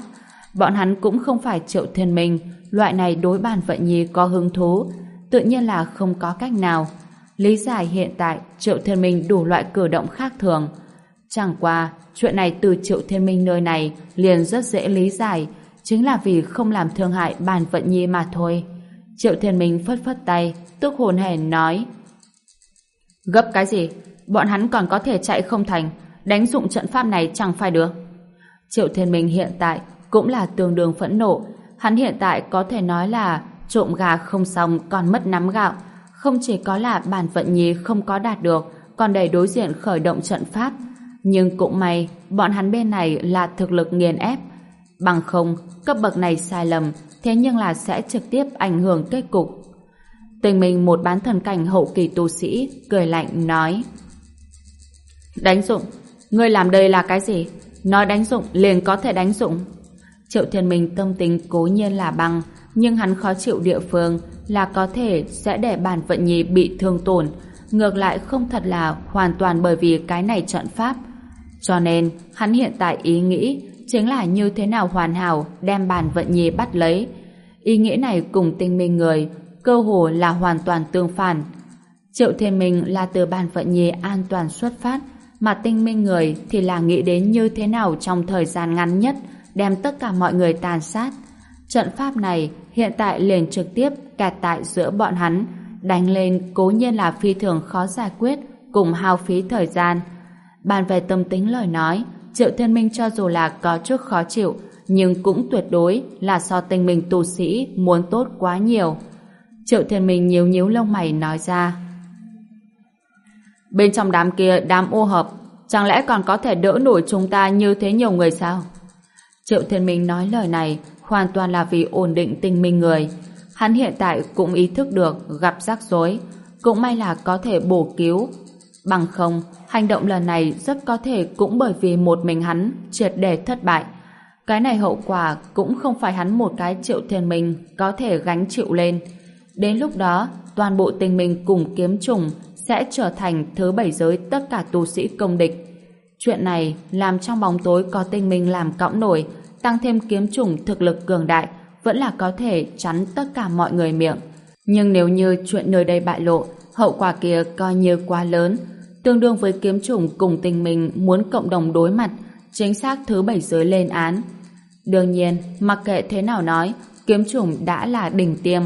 Bọn hắn cũng không phải Triệu Thiên Minh, loại này đối Bàn Vận Nhi có hứng thú, tự nhiên là không có cách nào. Lý giải hiện tại Triệu Thiên Minh đủ loại cử động khác thường. Chẳng qua, chuyện này từ Triệu Thiên Minh nơi này liền rất dễ lý giải, chính là vì không làm thương hại Bàn Vận Nhi mà thôi. Triệu Thiên Minh phất phất tay, tức hồn hển nói: Gấp cái gì? Bọn hắn còn có thể chạy không thành, đánh dụng trận pháp này chẳng phải được. Triệu Thiên Minh hiện tại cũng là tương đương phẫn nộ. Hắn hiện tại có thể nói là trộm gà không xong còn mất nắm gạo. Không chỉ có là Bàn Vận Nhi không có đạt được, còn đẩy đối diện khởi động trận pháp. Nhưng cũng may, bọn hắn bên này là thực lực nghiền ép. Bằng không, cấp bậc này sai lầm, thế nhưng là sẽ trực tiếp ảnh hưởng kết cục. Tình mình một bán thần cảnh hậu kỳ tu sĩ, cười lạnh nói: Đánh dụng? Ngươi làm đây là cái gì? Nói đánh dụng liền có thể đánh dụng. Triệu Thiên Minh tâm tình cố nhiên là băng, nhưng hắn khó chịu địa phương là có thể sẽ để Bàn Vận Nhi bị thương tổn, ngược lại không thật là hoàn toàn bởi vì cái này trận pháp. Cho nên, hắn hiện tại ý nghĩ chính là như thế nào hoàn hảo đem Bàn Vận Nhi bắt lấy. Ý nghĩ này cùng Tinh Minh người cơ hồ là hoàn toàn tương phản. Triệu Thiên Minh là từ Bàn Vận Nhi an toàn xuất phát, mà Tinh Minh người thì là nghĩ đến như thế nào trong thời gian ngắn nhất đem tất cả mọi người tàn sát. Trận pháp này hiện tại liền trực tiếp kẹt tại giữa bọn hắn, đánh lên cố nhiên là phi thường khó giải quyết, cùng hao phí thời gian. Bàn về tâm tính lời nói, Triệu Thiên Minh cho dù là có chút khó chịu, nhưng cũng tuyệt đối là so Tinh Minh tu sĩ muốn tốt quá nhiều. Triệu Thiên Minh nhíu nhíu lông mày nói ra: Bên trong đám kia đám ô hợp, chẳng lẽ còn có thể đỡ nổi chúng ta như thế nhiều người sao? Triệu Thiên Minh nói lời này hoàn toàn là vì ổn định Tinh Minh người. Hắn hiện tại cũng ý thức được gặp rắc rối, cũng may là có thể bổ cứu. Bằng không, hành động lần này rất có thể cũng bởi vì một mình hắn triệt để thất bại. Cái này hậu quả cũng không phải hắn một cái Triệu Thiên Minh có thể gánh chịu lên. Đến lúc đó, toàn bộ Tinh Minh cùng kiếm trùng sẽ trở thành thứ bảy giới tất cả tu sĩ công địch. Chuyện này làm trong bóng tối có Tinh Minh làm cõng nổi, tăng thêm kiếm trùng thực lực cường đại, vẫn là có thể chắn tất cả mọi người miệng. Nhưng nếu như chuyện nơi đây bại lộ, hậu quả kia coi như quá lớn, tương đương với kiếm trùng cùng Tinh Minh muốn cộng đồng đối mặt, chính xác thứ bảy giới lên án. Đương nhiên, mặc kệ thế nào nói, kiếm trùng đã là đỉnh tiêm.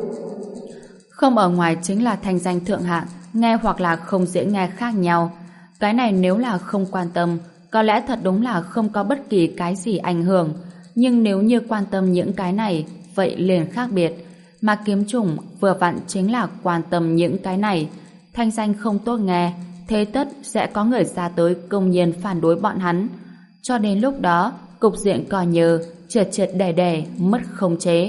Không ở ngoài chính là thanh danh thượng hạng, nghe hoặc là không dễ nghe khác nhau. Cái này nếu là không quan tâm, có lẽ thật đúng là không có bất kỳ cái gì ảnh hưởng. Nhưng nếu như quan tâm những cái này, vậy liền khác biệt. Mà kiếm trùng vừa vặn chính là quan tâm những cái này. Thanh danh không tốt nghe, thế tất sẽ có người ra tới công nhiên phản đối bọn hắn. Cho đến lúc đó, cục diện coi như triệt triệt để để mất khống chế.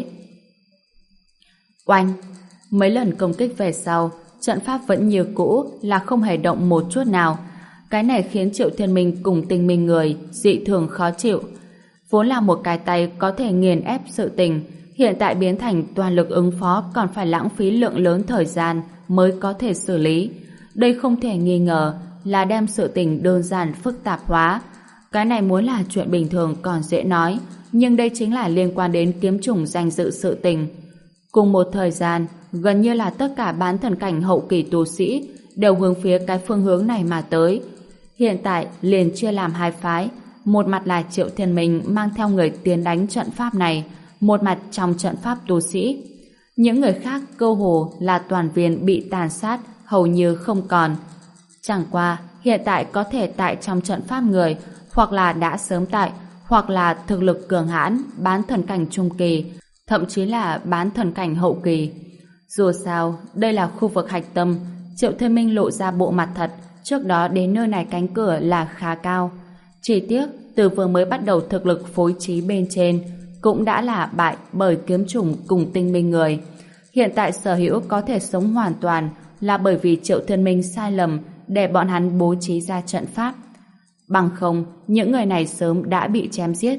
Oanh! Mấy lần công kích về sau, trận pháp vẫn như cũ là không hề động một chút nào. Cái này khiến Triệu Thiên Minh cùng Tinh Minh người dị thường khó chịu. Vốn là một cái tay có thể nghiền ép sự tình, hiện tại biến thành toàn lực ứng phó còn phải lãng phí lượng lớn thời gian mới có thể xử lý. Đây không thể nghi ngờ là đem sự tình đơn giản phức tạp hóa. Cái này muốn là chuyện bình thường còn dễ nói, nhưng đây chính là liên quan đến kiếm trùng danh dự sự tình. Cùng một thời gian, gần như là tất cả bán thần cảnh hậu kỳ tu sĩ đều hướng phía cái phương hướng này mà tới. Hiện tại liền chia làm hai phái, một mặt là Triệu Thiên Minh mang theo người tiến đánh trận pháp này, một mặt trong trận pháp tu sĩ. Những người khác cơ hồ là toàn viên bị tàn sát, hầu như không còn. Chẳng qua, hiện tại có thể tại trong trận pháp người, hoặc là đã sớm tại, hoặc là thực lực cường hãn, bán thần cảnh trung kỳ, thậm chí là bán thần cảnh hậu kỳ. Dù sao, đây là khu vực hạch tâm, Triệu Thiên Minh lộ ra bộ mặt thật, trước đó đến nơi này cánh cửa là khá cao. Chỉ tiếc, từ vừa mới bắt đầu thực lực phối trí bên trên, cũng đã là bại bởi kiếm trùng cùng Tinh Minh người. Hiện tại sở hữu có thể sống hoàn toàn là bởi vì Triệu Thiên Minh sai lầm để bọn hắn bố trí ra trận pháp. Bằng không, những người này sớm đã bị chém giết.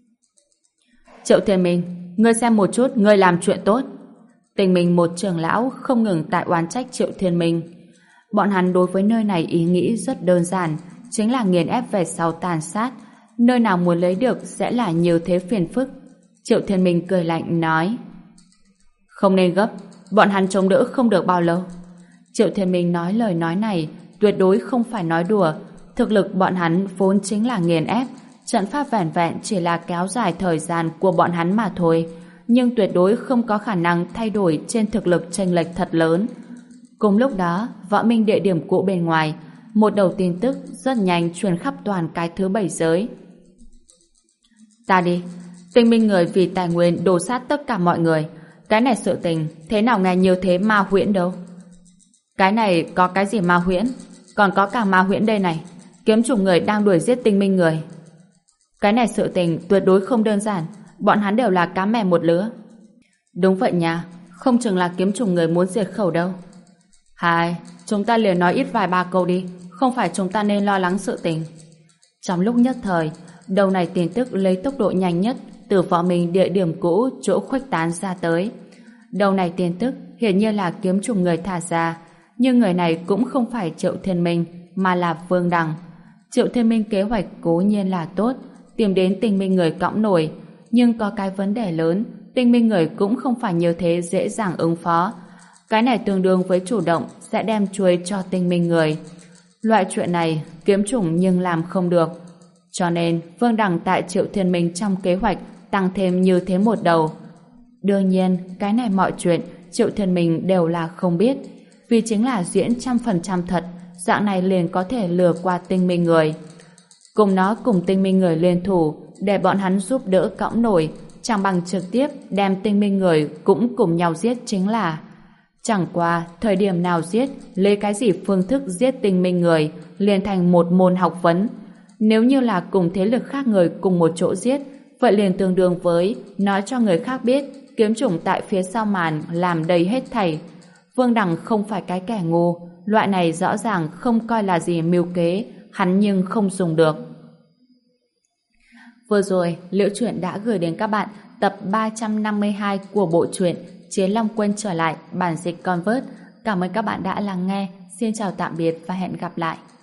Triệu Thiên Minh, ngươi xem một chút, ngươi làm chuyện tốt. Tình mình một trưởng lão không ngừng tại oán trách Triệu Thiên Minh. Bọn hắn đối với nơi này ý nghĩ rất đơn giản, chính là nghiền ép về sau tàn sát. Nơi nào muốn lấy được sẽ là nhiều thế phiền phức. Triệu Thiên Minh cười lạnh nói: Không nên gấp, bọn hắn chống đỡ không được bao lâu. Triệu Thiên Minh nói lời nói này tuyệt đối không phải nói đùa. Thực lực bọn hắn vốn chính là nghiền ép, trận pháp vẻn vẹn chỉ là kéo dài thời gian của bọn hắn mà thôi, nhưng tuyệt đối không có khả năng thay đổi trên thực lực chênh lệch thật lớn. Cùng lúc đó, Võ Minh địa điểm cũ bên ngoài, một đầu tin tức rất nhanh truyền khắp toàn cái thứ bảy giới. Ta đi, Tinh Minh người vì tài nguyên đổ sát tất cả mọi người. Cái này sự tình, thế nào nghe như thế ma huyễn đâu. Cái này có cái gì ma huyễn? Còn có cả ma huyễn đây này. Kiếm chủng người đang đuổi giết Tinh Minh người. Cái này sự tình tuyệt đối không đơn giản. Bọn hắn đều là cá mè một lứa. Đúng vậy nha, không chừng là kiếm chủng người muốn diệt khẩu đâu. Hai, chúng ta liền nói ít vài ba câu đi. Không phải chúng ta nên lo lắng sự tình. Trong lúc nhất thời, đầu này tin tức lấy tốc độ nhanh nhất từ Võ Minh địa điểm cũ chỗ khuếch tán ra tới. Đầu này tin tức hiển nhiên là kiếm chủng người thả ra, nhưng người này cũng không phải Triệu Thiên Minh mà là Vương Đằng. Triệu Thiên Minh kế hoạch cố nhiên là tốt, tìm đến Tinh Minh người cõng nổi, nhưng có cái vấn đề lớn, Tinh Minh người cũng không phải như thế dễ dàng ứng phó. Cái này tương đương với chủ động sẽ đem chuối cho Tinh Minh người. Loại chuyện này kiếm chủng nhưng làm không được. Cho nên Vương Đằng tại Triệu Thiên Minh trong kế hoạch tăng thêm như thế một đầu. Đương nhiên, cái này mọi chuyện Triệu Thiên Minh đều là không biết, vì chính là diễn trăm phần trăm thật, dạng này liền có thể lừa qua Tinh Minh người. Cùng nó cùng Tinh Minh người liên thủ để bọn hắn giúp đỡ cõng nổi, chẳng bằng trực tiếp đem Tinh Minh người cũng cùng nhau giết chính là. Chẳng qua thời điểm nào giết, lấy cái gì phương thức giết Tinh Minh người liền thành một môn học vấn. Nếu như là cùng thế lực khác người cùng một chỗ giết, vậy liền tương đương với nói cho người khác biết kiếm chủng tại phía sau màn làm đầy hết thảy. Vương Đằng không phải cái kẻ ngu, loại này rõ ràng không coi là gì mưu kế, hắn nhưng không dùng được. Vừa rồi, Liễu Chuyện đã gửi đến các bạn tập ba trăm năm mươi hai của bộ truyện Chiến Long Quân trở lại, bản dịch Convert. Cảm ơn các bạn đã lắng nghe. Xin chào tạm biệt và hẹn gặp lại.